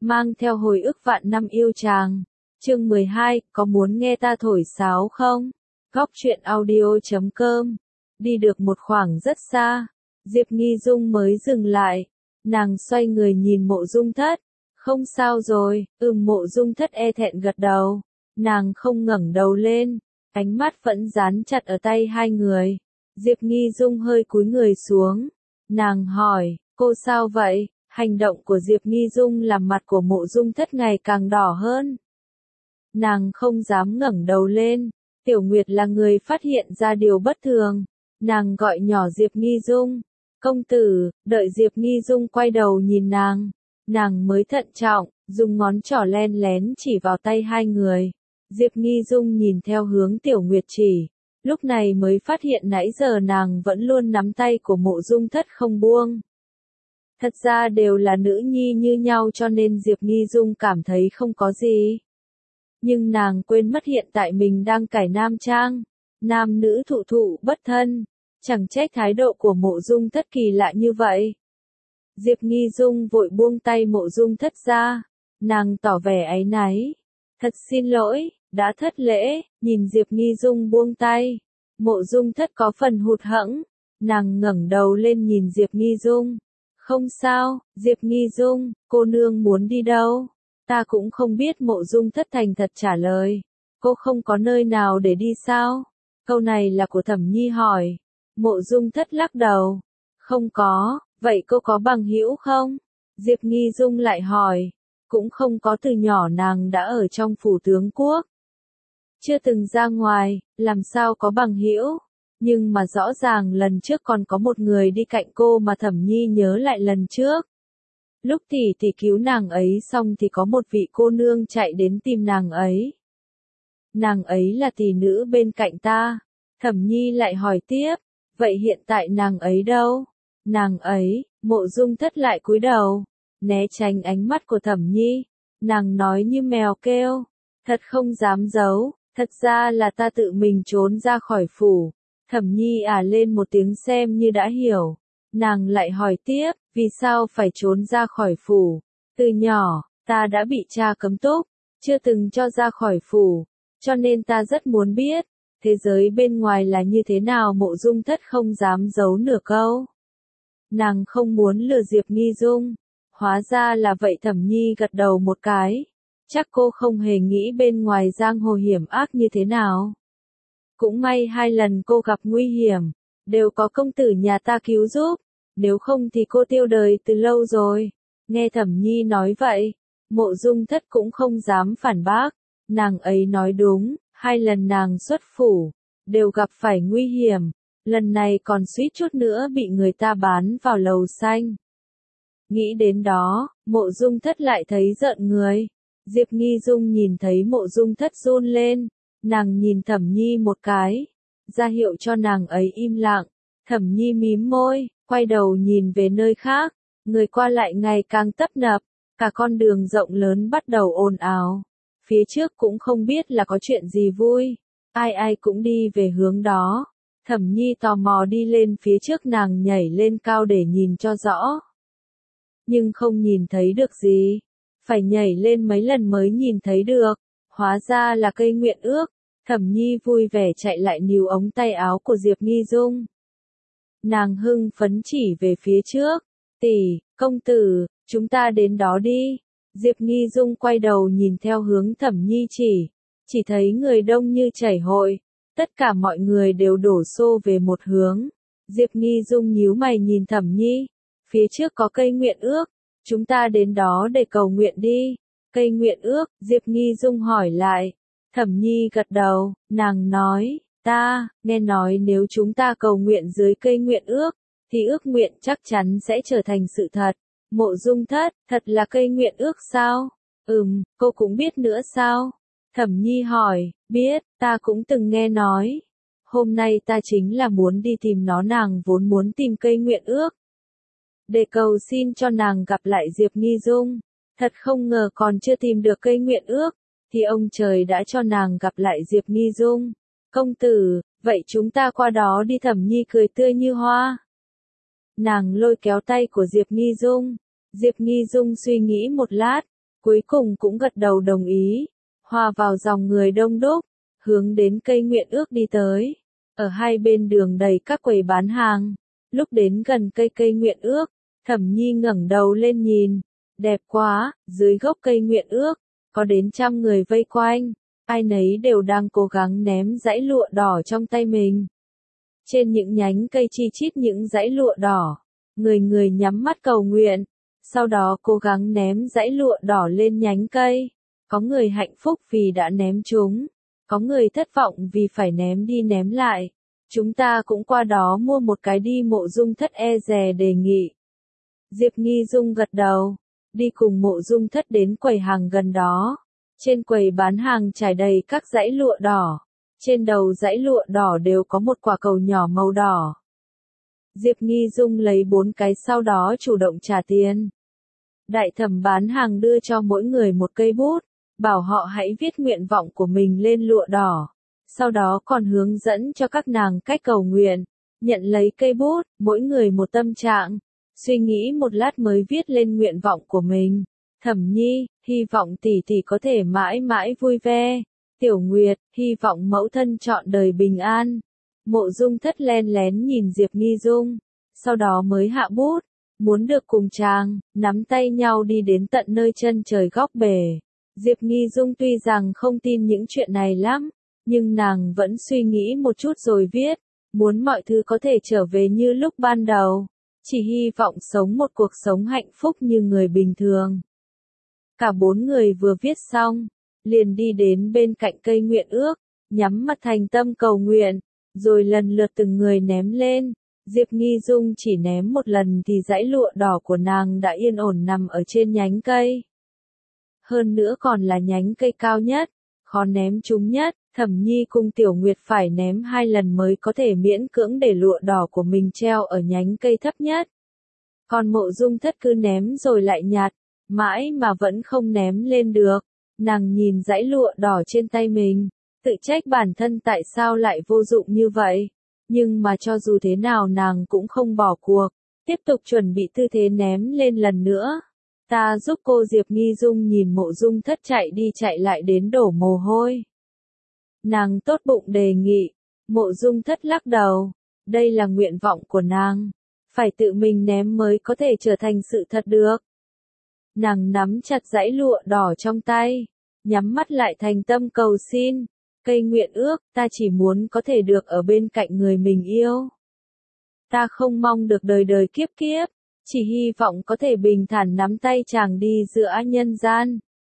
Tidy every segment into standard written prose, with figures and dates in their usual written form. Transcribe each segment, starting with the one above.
mang theo hồi ức vạn năm yêu chàng. Chương 12, có muốn nghe ta thổi sáo không? Góc truyện audio.com. Đi được một khoảng rất xa, Diệp Nghi Dung mới dừng lại. Nàng xoay người nhìn Mộ Dung Thất. Không sao rồi, Mộ Dung Thất e thẹn gật đầu. Nàng không ngẩng đầu lên, ánh mắt vẫn dán chặt ở tay hai người. Diệp Nghi Dung hơi cúi người xuống. Nàng hỏi, cô sao vậy? Hành động của Diệp Nghi Dung làm mặt của Mộ Dung Thất ngày càng đỏ hơn. Nàng không dám ngẩng đầu lên. Tiểu Nguyệt là người phát hiện ra điều bất thường. Nàng gọi nhỏ Diệp Nghi Dung. Công tử, đợi Diệp Nghi Dung quay đầu nhìn nàng. Nàng mới thận trọng, dùng ngón trỏ len lén chỉ vào tay hai người. Diệp Nghi Dung nhìn theo hướng Tiểu Nguyệt chỉ. Lúc này mới phát hiện nãy giờ nàng vẫn luôn nắm tay của Mộ Dung Thất không buông. Thật ra đều là nữ nhi như nhau cho nên Diệp Nghi Dung cảm thấy không có gì. Nhưng nàng quên mất hiện tại mình đang cải nam trang. Nam nữ thụ thụ bất thân. Chẳng trách thái độ của Mộ Dung Thất kỳ lạ như vậy. Diệp Nghi Dung vội buông tay Mộ Dung Thất ra. Nàng tỏ vẻ áy náy. Thật xin lỗi, đã thất lễ. Nhìn Diệp Nghi Dung buông tay. Mộ Dung Thất có phần hụt hẫng. Nàng ngẩng đầu lên nhìn Diệp Nghi Dung. Không sao, Diệp Nghi Dung, cô nương muốn đi đâu? Ta cũng không biết. Mộ Dung Thất thành thật trả lời. Cô không có nơi nào để đi sao? Câu này là của Thẩm Nhi hỏi. Mộ Dung Thất lắc đầu. Không có, vậy cô có bằng hữu không? Diệp Nghi Dung lại hỏi. Cũng không có, từ nhỏ nàng đã ở trong phủ tướng quốc. Chưa từng ra ngoài, làm sao có bằng hữu? Nhưng mà rõ ràng lần trước còn có một người đi cạnh cô mà Thẩm Nhi nhớ lại lần trước. Lúc tỷ tỷ cứu nàng ấy xong thì có một vị cô nương chạy đến tìm nàng ấy. Nàng ấy là tỷ nữ bên cạnh ta. Thẩm Nhi lại hỏi tiếp, vậy hiện tại nàng ấy đâu? Nàng ấy, Mộ Dung Thất lại cúi đầu, né tránh ánh mắt của Thẩm Nhi. Nàng nói như mèo kêu, thật không dám giấu, thật ra là ta tự mình trốn ra khỏi phủ. Thẩm Nhi lên một tiếng xem như đã hiểu. Nàng lại hỏi tiếp, vì sao phải trốn ra khỏi phủ? Từ nhỏ, ta đã bị cha cấm túc, chưa từng cho ra khỏi phủ, cho nên ta rất muốn biết, thế giới bên ngoài là như thế nào. Mộ Dung Thất không dám giấu nửa câu. Nàng không muốn lừa Diệp Nghi Dung. Hóa ra là vậy. Thẩm Nhi gật đầu một cái. Chắc cô không hề nghĩ bên ngoài giang hồ hiểm ác như thế nào. Cũng may hai lần cô gặp nguy hiểm, đều có công tử nhà ta cứu giúp, nếu không thì cô tiêu đời từ lâu rồi. Nghe Thẩm Nhi nói vậy, Mộ Dung Thất cũng không dám phản bác, nàng ấy nói đúng, hai lần nàng xuất phủ, đều gặp phải nguy hiểm, lần này còn suýt chút nữa bị người ta bán vào lầu xanh. Nghĩ đến đó, Mộ Dung Thất lại thấy rợn người. Diệp Nghi Dung nhìn thấy Mộ Dung Thất run lên. Nàng nhìn Thẩm Nhi một cái, ra hiệu cho nàng ấy im lặng. Thẩm Nhi mím môi, quay đầu nhìn về nơi khác. Người qua lại ngày càng tấp nập, cả con đường rộng lớn bắt đầu ồn ào. Phía trước cũng không biết là có chuyện gì vui, ai ai cũng đi về hướng đó. Thẩm Nhi tò mò đi lên phía trước, nàng nhảy lên cao để nhìn cho rõ. Nhưng không nhìn thấy được gì, phải nhảy lên mấy lần mới nhìn thấy được. Hóa ra là cây nguyện ước. Thẩm Nhi vui vẻ chạy lại níu ống tay áo của Diệp Nghi Dung. Nàng hưng phấn chỉ về phía trước. Tỷ, công tử, chúng ta đến đó đi. Diệp Nghi Dung quay đầu nhìn theo hướng Thẩm Nhi chỉ thấy người đông như chảy hội. Tất cả mọi người đều đổ xô về một hướng. Diệp Nghi Dung nhíu mày nhìn Thẩm Nhi. Phía trước có cây nguyện ước. Chúng ta đến đó để cầu nguyện đi. Cây nguyện ước, Diệp Nghi Dung hỏi lại. Thẩm Nhi gật đầu, nàng nói, ta, nghe nói nếu chúng ta cầu nguyện dưới cây nguyện ước, thì ước nguyện chắc chắn sẽ trở thành sự thật. Mộ Dung Thất, thật là cây nguyện ước sao? Cô cũng biết nữa sao? Thẩm Nhi hỏi, biết, ta cũng từng nghe nói. Hôm nay ta chính là muốn đi tìm nó. Nàng vốn muốn tìm cây nguyện ước, để cầu xin cho nàng gặp lại Diệp Nghi Dung. Thật không ngờ còn chưa tìm được cây nguyện ước, thì ông trời đã cho nàng gặp lại Diệp Nghi Dung. Công tử, vậy chúng ta qua đó đi. Thẩm Nhi cười tươi như hoa. Nàng lôi kéo tay của Diệp Nghi Dung. Diệp Nghi Dung suy nghĩ một lát, cuối cùng cũng gật đầu đồng ý, hòa vào dòng người đông đúc, hướng đến cây nguyện ước đi tới. Ở hai bên đường đầy các quầy bán hàng, lúc đến gần cây nguyện ước, Thẩm Nhi ngẩng đầu lên nhìn, đẹp quá, dưới gốc cây nguyện ước, có đến trăm người vây quanh, ai nấy đều đang cố gắng ném dãy lụa đỏ trong tay mình. Trên những nhánh cây chi chít những dãy lụa đỏ, người người nhắm mắt cầu nguyện, sau đó cố gắng ném dãy lụa đỏ lên nhánh cây. Có người hạnh phúc vì đã ném chúng, có người thất vọng vì phải ném đi ném lại. Chúng ta cũng qua đó mua một cái đi, Mộ Dung Thất e dè đề nghị. Diệp Nghi Dung gật đầu, đi cùng Mộ Dung Thất đến quầy hàng gần đó. Trên quầy bán hàng trải đầy các dãy lụa đỏ, trên đầu dãy lụa đỏ đều có một quả cầu nhỏ màu đỏ. Diệp Nghi Dung lấy 4 cái sau đó chủ động trả tiền. Đại thẩm bán hàng đưa cho mỗi người một cây bút, bảo họ hãy viết nguyện vọng của mình lên lụa đỏ. Sau đó còn hướng dẫn cho các nàng cách cầu nguyện. Nhận lấy cây bút, mỗi người một tâm trạng, suy nghĩ một lát mới viết lên nguyện vọng của mình. Thẩm Nhi, hy vọng tỷ tỷ có thể mãi mãi vui vẻ. Tiểu Nguyệt, hy vọng mẫu thân trọn đời bình an. Mộ Dung Thất len lén nhìn Diệp Nghi Dung, sau đó mới hạ bút, muốn được cùng chàng, nắm tay nhau đi đến tận nơi chân trời góc bể. Diệp Nghi Dung tuy rằng không tin những chuyện này lắm, nhưng nàng vẫn suy nghĩ một chút rồi viết, muốn mọi thứ có thể trở về như lúc ban đầu, chỉ hy vọng sống một cuộc sống hạnh phúc như người bình thường. Cả 4 người vừa viết xong, liền đi đến bên cạnh cây nguyện ước, nhắm mắt thành tâm cầu nguyện, rồi lần lượt từng người ném lên. Diệp Nghi Dung chỉ ném một lần thì dãy lụa đỏ của nàng đã yên ổn nằm ở trên nhánh cây. Hơn nữa còn là nhánh cây cao nhất, khó ném trúng nhất. Thẩm Nhi cùng Tiểu Nguyệt phải ném 2 lần mới có thể miễn cưỡng để lụa đỏ của mình treo ở nhánh cây thấp nhất. Còn Mộ Dung Thất cứ ném rồi lại nhặt, mãi mà vẫn không ném lên được. Nàng nhìn dãy lụa đỏ trên tay mình, tự trách bản thân tại sao lại vô dụng như vậy. Nhưng mà cho dù thế nào nàng cũng không bỏ cuộc, tiếp tục chuẩn bị tư thế ném lên lần nữa. Ta giúp cô. Diệp Nghi Dung nhìn Mộ Dung Thất chạy đi chạy lại đến đổ mồ hôi. Nàng tốt bụng đề nghị, Mộ Dung Thất lắc đầu, đây là nguyện vọng của nàng, phải tự mình ném mới có thể trở thành sự thật được. Nàng nắm chặt dãy lụa đỏ trong tay, nhắm mắt lại thành tâm cầu xin, cây nguyện ước, ta chỉ muốn có thể được ở bên cạnh người mình yêu. Ta không mong được đời đời kiếp kiếp, chỉ hy vọng có thể bình thản nắm tay chàng đi giữa nhân gian.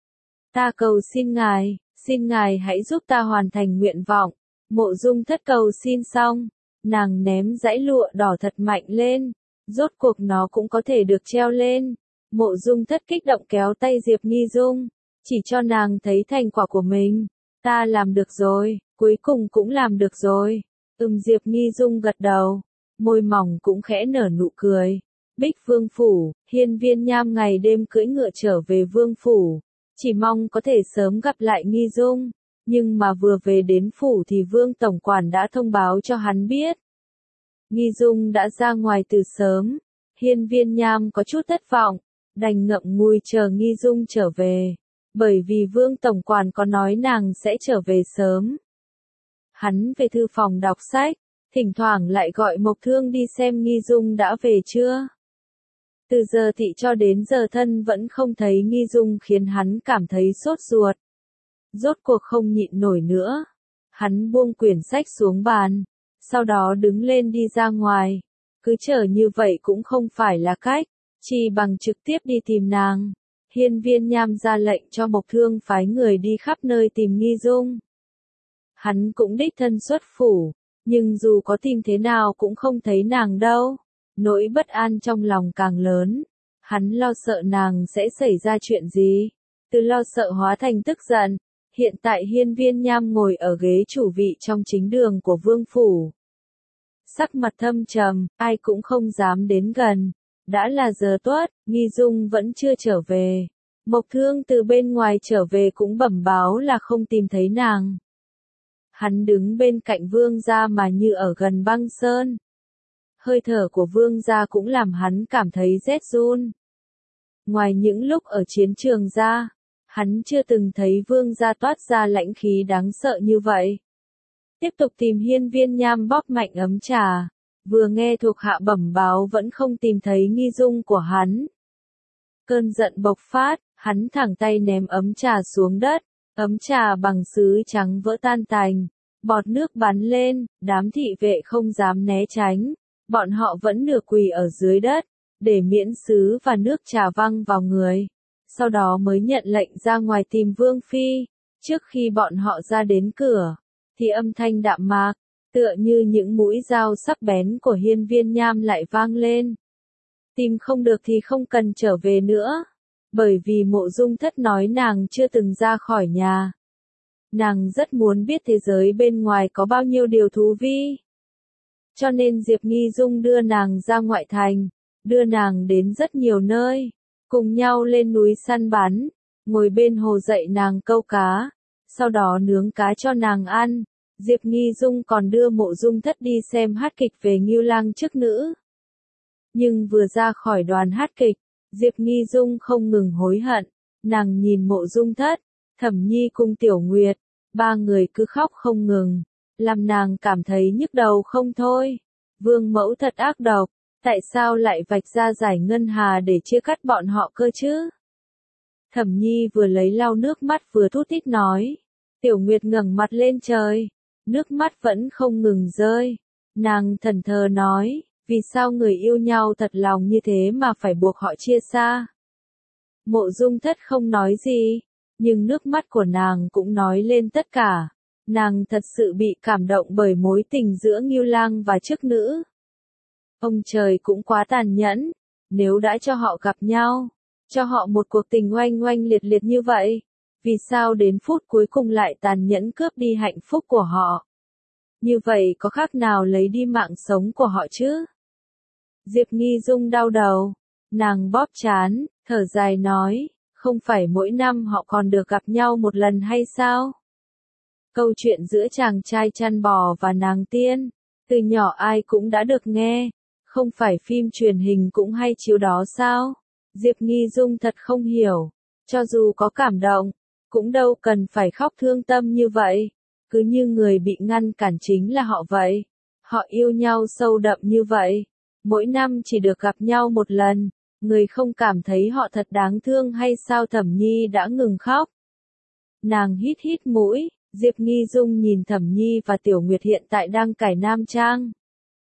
Ta cầu xin ngài hãy giúp ta hoàn thành nguyện vọng. Mộ Dung Thất cầu xin xong, nàng ném dãy lụa đỏ thật mạnh lên, rốt cuộc nó cũng có thể được treo lên. Mộ Dung Thất kích động kéo tay Diệp Nghi Dung, chỉ cho nàng thấy thành quả của mình. Ta làm được rồi, cuối cùng cũng làm được rồi. Diệp Nghi Dung gật đầu, môi mỏng cũng khẽ nở nụ cười. Bích Vương Phủ, Hiên Viên Nham ngày đêm cưỡi ngựa trở về Vương Phủ, chỉ mong có thể sớm gặp lại Nghi Dung, nhưng mà vừa về đến phủ thì Vương Tổng Quản đã thông báo cho hắn biết. Nghi Dung đã ra ngoài từ sớm, Hiên Viên Nham có chút thất vọng, đành ngậm ngùi chờ Nghi Dung trở về, bởi vì Vương Tổng Quản có nói nàng sẽ trở về sớm. Hắn về thư phòng đọc sách, thỉnh thoảng lại gọi Mộc Thương đi xem Nghi Dung đã về chưa. Từ giờ thị cho đến giờ thân vẫn không thấy Nghi Dung khiến hắn cảm thấy sốt ruột. Rốt cuộc không nhịn nổi nữa. Hắn buông quyển sách xuống bàn, sau đó đứng lên đi ra ngoài. Cứ chờ như vậy cũng không phải là cách, chỉ bằng trực tiếp đi tìm nàng. Hiên Viên Nham ra lệnh cho Mộc Thương phái người đi khắp nơi tìm Nghi Dung. Hắn cũng đích thân xuất phủ, nhưng dù có tìm thế nào cũng không thấy nàng đâu. Nỗi bất an trong lòng càng lớn, hắn lo sợ nàng sẽ xảy ra chuyện gì, từ lo sợ hóa thành tức giận. Hiện tại Hiên Viên Nham ngồi ở ghế chủ vị trong chính đường của Vương Phủ. Sắc mặt thâm trầm, ai cũng không dám đến gần. Đã là giờ tuất, Nghi Dung vẫn chưa trở về. Mộc Thương từ bên ngoài trở về cũng bẩm báo là không tìm thấy nàng. Hắn đứng bên cạnh Vương gia mà như ở gần băng sơn. Hơi thở của Vương gia cũng làm hắn cảm thấy rét run. Ngoài những lúc ở chiến trường ra, hắn chưa từng thấy Vương gia toát ra lãnh khí đáng sợ như vậy. Tiếp tục tìm Hiên Viên Nham bóp mạnh ấm trà, vừa nghe thuộc hạ bẩm báo vẫn không tìm thấy nghi dung của hắn. Cơn giận bộc phát, hắn thẳng tay ném ấm trà xuống đất, ấm trà bằng sứ trắng vỡ tan tành, bọt nước bắn lên, đám thị vệ không dám né tránh, bọn họ vẫn nửa quỳ ở dưới đất, để miễn sứ và nước trà văng vào người. Sau đó mới nhận lệnh ra ngoài tìm Vương Phi. Trước khi bọn họ ra đến cửa, thì âm thanh đạm mạc, tựa như những mũi dao sắc bén của Hiên Viên Nham lại vang lên. Tìm không được thì không cần trở về nữa, bởi vì Mộ Dung Thất nói nàng chưa từng ra khỏi nhà. Nàng rất muốn biết thế giới bên ngoài có bao nhiêu điều thú vi. Cho nên Diệp Nghi Dung đưa nàng ra ngoại thành, đưa nàng đến rất nhiều nơi, cùng nhau lên núi săn bắn, ngồi bên hồ dạy nàng câu cá, sau đó nướng cá cho nàng ăn. Diệp Nghi Dung còn đưa Mộ Dung Thất đi xem hát kịch về Ngưu Lang chức nữ. Nhưng vừa ra khỏi đoàn hát kịch, Diệp Nghi Dung không ngừng hối hận, nàng nhìn Mộ Dung Thất, Thẩm Nhi cùng Tiểu Nguyệt, ba người cứ khóc không ngừng, làm nàng cảm thấy nhức đầu không thôi. Vương mẫu thật ác độc, tại sao lại vạch ra giải ngân hà để chia cắt bọn họ cơ chứ? Thẩm Nhi vừa lấy lau nước mắt vừa thút thít nói. Tiểu Nguyệt ngẩng mặt lên trời, nước mắt vẫn không ngừng rơi. Nàng thẫn thờ nói, vì sao người yêu nhau thật lòng như thế mà phải buộc họ chia xa? Mộ Dung Thất không nói gì, nhưng nước mắt của nàng cũng nói lên tất cả. Nàng thật sự bị cảm động bởi mối tình giữa Ngưu Lang và chức nữ. Ông trời cũng quá tàn nhẫn, nếu đã cho họ gặp nhau, cho họ một cuộc tình oanh oanh liệt liệt như vậy, vì sao đến phút cuối cùng lại tàn nhẫn cướp đi hạnh phúc của họ? Như vậy có khác nào lấy đi mạng sống của họ chứ? Diệp Nghi Dung đau đầu, nàng bóp trán, thở dài nói, không phải mỗi năm họ còn được gặp nhau một lần hay sao? Câu chuyện giữa chàng trai chăn bò và nàng tiên, từ nhỏ ai cũng đã được nghe, không phải phim truyền hình cũng hay chiếu đó sao? Diệp Nghi Dung thật không hiểu, cho dù có cảm động, cũng đâu cần phải khóc thương tâm như vậy, cứ như người bị ngăn cản chính là họ vậy. Họ yêu nhau sâu đậm như vậy, mỗi năm chỉ được gặp nhau một lần, người không cảm thấy họ thật đáng thương hay sao? Thẩm Nhi đã ngừng khóc. Nàng hít hít mũi, Diệp Nghi Dung nhìn Thẩm Nhi và Tiểu Nguyệt hiện tại đang cải nam trang,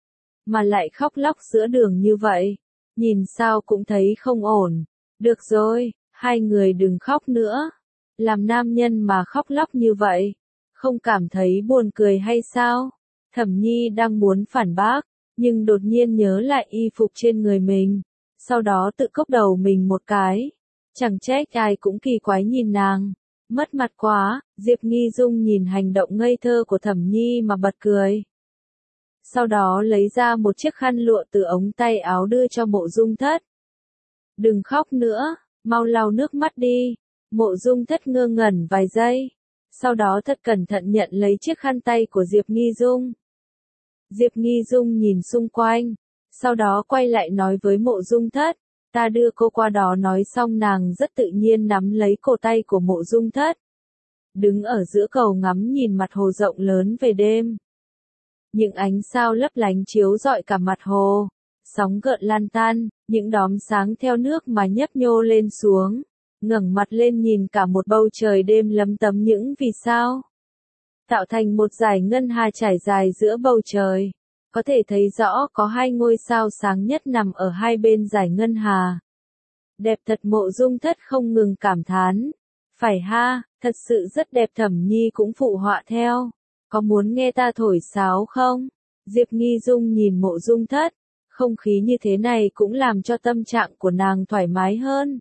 mà lại khóc lóc giữa đường như vậy, nhìn sao cũng thấy không ổn. Được rồi, hai người đừng khóc nữa. Làm nam nhân mà khóc lóc như vậy, không cảm thấy buồn cười hay sao? Thẩm Nhi đang muốn phản bác, nhưng đột nhiên nhớ lại y phục trên người mình, sau đó tự cốc đầu mình một cái. Chẳng trách ai cũng kỳ quái nhìn nàng, mất mặt quá. Diệp Nghi Dung nhìn hành động ngây thơ của Thẩm Nhi mà bật cười. Sau đó lấy ra một chiếc khăn lụa từ ống tay áo đưa cho Mộ Dung Thất. Đừng khóc nữa, mau lau nước mắt đi. Mộ Dung Thất ngơ ngẩn vài giây, sau đó thật cẩn thận nhận lấy chiếc khăn tay của Diệp Nghi Dung. Diệp Nghi Dung nhìn xung quanh, sau đó quay lại nói với Mộ Dung Thất, ta đưa cô qua đó. Nói xong nàng rất tự nhiên nắm lấy cổ tay của Mộ Dung Thất. Đứng ở giữa cầu ngắm nhìn mặt hồ rộng lớn về đêm. Những ánh sao lấp lánh chiếu rọi cả mặt hồ, sóng gợn lan tan, những đốm sáng theo nước mà nhấp nhô lên xuống. Ngẩng mặt lên nhìn cả một bầu trời đêm lấm tấm những vì sao, tạo thành một dải ngân hà trải dài giữa bầu trời. Có thể thấy rõ có hai ngôi sao sáng nhất nằm ở hai bên dải ngân hà. Đẹp thật. Mộ Dung Thất không ngừng cảm thán. Phải ha, thật sự rất đẹp. Thẩm Nhi cũng phụ họa theo. Có muốn nghe ta thổi sáo không? Diệp Nghi Dung nhìn Mộ Dung Thất, không khí như thế này cũng làm cho tâm trạng của nàng thoải mái hơn.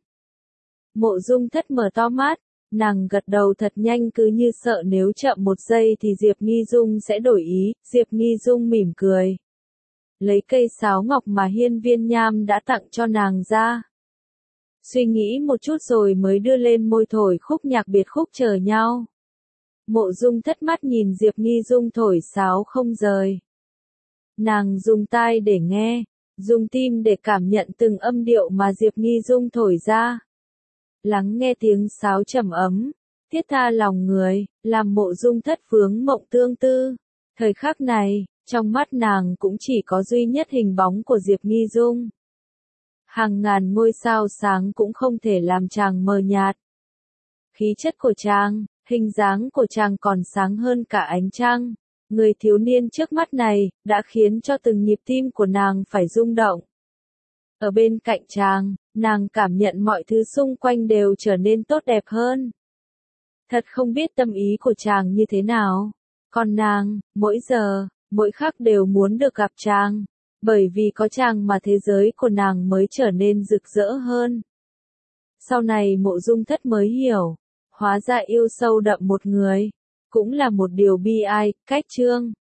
Mộ Dung Thất mở to mắt, nàng gật đầu thật nhanh cứ như sợ nếu chậm một giây thì Diệp Nghi Dung sẽ đổi ý. Diệp Nghi Dung mỉm cười, lấy cây sáo ngọc mà Hiên Viên Nham đã tặng cho nàng ra. Suy nghĩ một chút rồi mới đưa lên môi thổi khúc nhạc biệt khúc chờ nhau. Mộ Dung Thất mắt nhìn Diệp Nghi Dung thổi sáo không rời. Nàng dùng tai để nghe, dùng tim để cảm nhận từng âm điệu mà Diệp Nghi Dung thổi ra. Lắng nghe tiếng sáo trầm ấm, thiết tha lòng người, làm Mộ Dung Thất vướng mộng tương tư. Thời khắc này, trong mắt nàng cũng chỉ có duy nhất hình bóng của Diệp Nghi Dung. Hàng ngàn ngôi sao sáng cũng không thể làm chàng mờ nhạt. Khí chất của chàng, hình dáng của chàng còn sáng hơn cả ánh trăng. Người thiếu niên trước mắt này, đã khiến cho từng nhịp tim của nàng phải rung động. Ở bên cạnh chàng, nàng cảm nhận mọi thứ xung quanh đều trở nên tốt đẹp hơn. Thật không biết tâm ý của chàng như thế nào. Còn nàng, mỗi giờ, mỗi khắc đều muốn được gặp chàng. Bởi vì có chàng mà thế giới của nàng mới trở nên rực rỡ hơn. Sau này Mộ Dung Thất mới hiểu, hóa ra yêu sâu đậm một người, cũng là một điều bi ai, cách chương.